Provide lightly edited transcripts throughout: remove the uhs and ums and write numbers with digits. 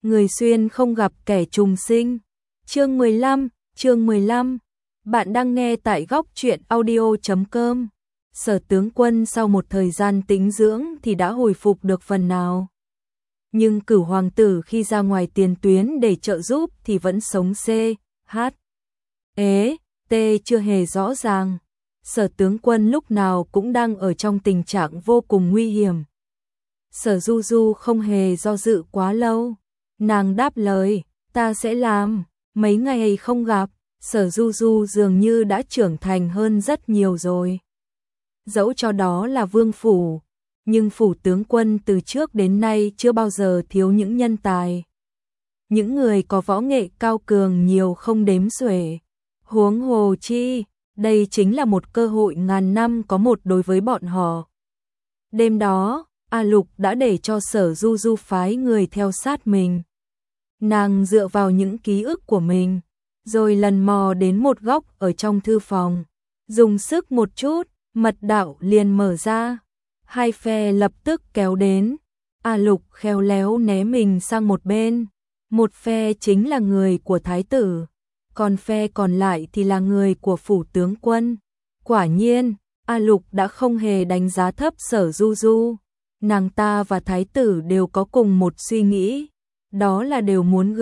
người xuyên không gặp kẻ trùng sinh. Chương 15. Bạn đang nghe tại góc truyện audio.com. Sở tướng Quân sau một thời gian tĩnh dưỡng thì đã hồi phục được phần nào. Nhưng Cửu hoàng tử khi ra ngoài tiền tuyến để trợ giúp thì vẫn sống chưa hề rõ ràng. Sở tướng Quân lúc nào cũng đang ở trong tình trạng vô cùng nguy hiểm. Sở Du Du không hề do dự quá lâu. Nàng đáp lời, ta sẽ làm. Mấy ngày không gặp, Sở Du Du dường như đã trưởng thành hơn rất nhiều rồi. Dẫu cho đó là vương phủ, nhưng phủ tướng quân từ trước đến nay chưa bao giờ thiếu những nhân tài. Những người có võ nghệ cao cường nhiều không đếm xuể. Huống hồ chi, đây chính là một cơ hội ngàn năm có một đối với bọn họ. Đêm đó, A Lục đã để cho Sở Du Du phái người theo sát mình. Nàng dựa vào những ký ức của mình, rồi lần mò đến một góc ở trong thư phòng. Dùng sức một chút, mật đạo liền mở ra. Hai phe lập tức kéo đến. A Lục khéo léo né mình sang một bên. Một phe chính là người của thái tử, còn phe còn lại thì là người của phủ tướng quân. Quả nhiên, A Lục đã không hề đánh giá thấp Sở Du Du. Nàng ta và thái tử đều có cùng một suy nghĩ, đó là đều muốn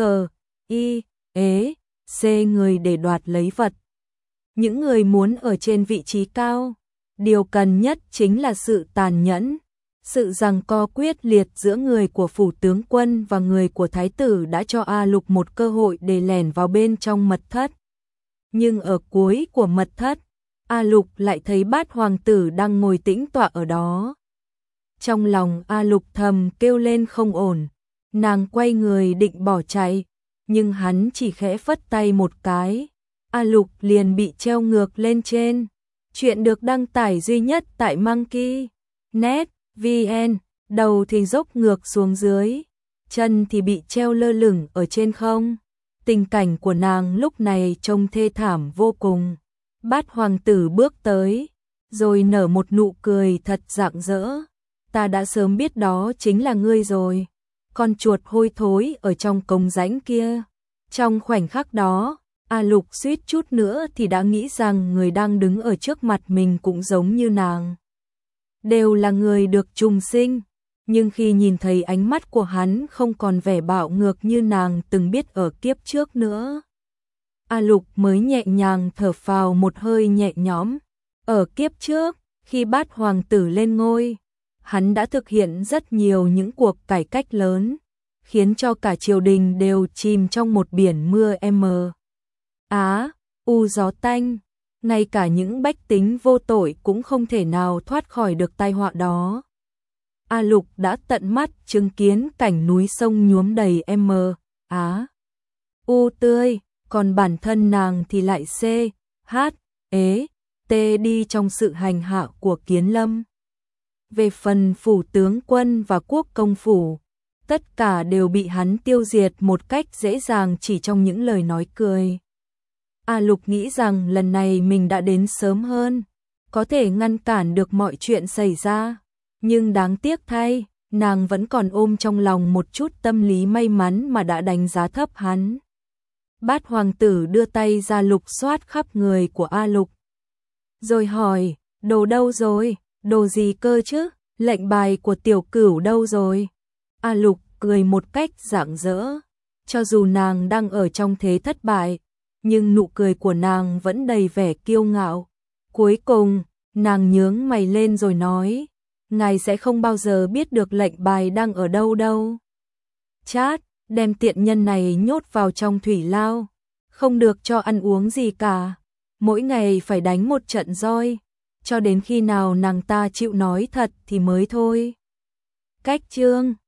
người để đoạt lấy vật. Những người muốn ở trên vị trí cao, điều cần nhất chính là sự tàn nhẫn. Sự giằng co quyết liệt giữa người của phủ tướng quân và người của thái tử đã cho A Lục một cơ hội để lẻn vào bên trong mật thất. Nhưng ở cuối của mật thất, A Lục lại thấy Bát hoàng tử đang ngồi tĩnh tọa ở đó. Trong lòng A Lục thầm kêu lên không ổn, nàng quay người định bỏ chạy, nhưng hắn chỉ khẽ phất tay một cái, A Lục liền bị treo ngược lên trên. Chuyện được đăng tải duy nhất tại Monkey.net VN, đầu thì dốc ngược xuống dưới, chân thì bị treo lơ lửng ở trên không. Tình cảnh của nàng lúc này trông thê thảm vô cùng. Bát hoàng tử bước tới, rồi nở một nụ cười thật rạng rỡ. Ta đã sớm biết đó chính là ngươi rồi, con chuột hôi thối ở trong cống rãnh kia. Trong khoảnh khắc đó, A Lục suýt chút nữa thì đã nghĩ rằng người đang đứng ở trước mặt mình cũng giống như nàng. Đều là người được trùng sinh, nhưng khi nhìn thấy ánh mắt của hắn không còn vẻ bạo ngược như nàng từng biết ở kiếp trước nữa, A Lục mới nhẹ nhàng thở phào một hơi nhẹ nhõm. Ở kiếp trước, khi Bát hoàng tử lên ngôi, hắn đã thực hiện rất nhiều những cuộc cải cách lớn, khiến cho cả triều đình đều chìm trong một biển mưa gió tanh. Ngay cả những bách tính vô tội cũng không thể nào thoát khỏi được tai họa đó. A Lục đã tận mắt chứng kiến cảnh núi sông nhuốm đầy tươi, còn bản thân nàng thì lại đi trong sự hành hạ của Kiến Lâm. Về phần phủ tướng quân và quốc công phủ, tất cả đều bị hắn tiêu diệt một cách dễ dàng chỉ trong những lời nói cười. A Lục nghĩ rằng lần này mình đã đến sớm hơn, có thể ngăn cản được mọi chuyện xảy ra, nhưng đáng tiếc thay, nàng vẫn còn ôm trong lòng một chút tâm lý may mắn mà đã đánh giá thấp hắn. Bát hoàng tử đưa tay ra lục soát khắp người của A Lục, rồi hỏi, đồ đâu rồi, đồ gì cơ chứ, lệnh bài của tiểu cửu đâu rồi? A Lục cười một cách rạng rỡ, cho dù nàng đang ở trong thế thất bại, nhưng nụ cười của nàng vẫn đầy vẻ kiêu ngạo. Cuối cùng, nàng nhướng mày lên rồi nói, ngài sẽ không bao giờ biết được lệnh bài đang ở đâu đâu. Chát, đem tiện nhân này nhốt vào trong thủy lao, không được cho ăn uống gì cả, mỗi ngày phải đánh một trận roi, cho đến khi nào nàng ta chịu nói thật thì mới thôi. Cách chương